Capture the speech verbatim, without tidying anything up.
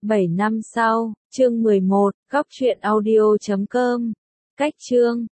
bảy năm sau, chương mười một, góc truyện audio chấm com. Cách chương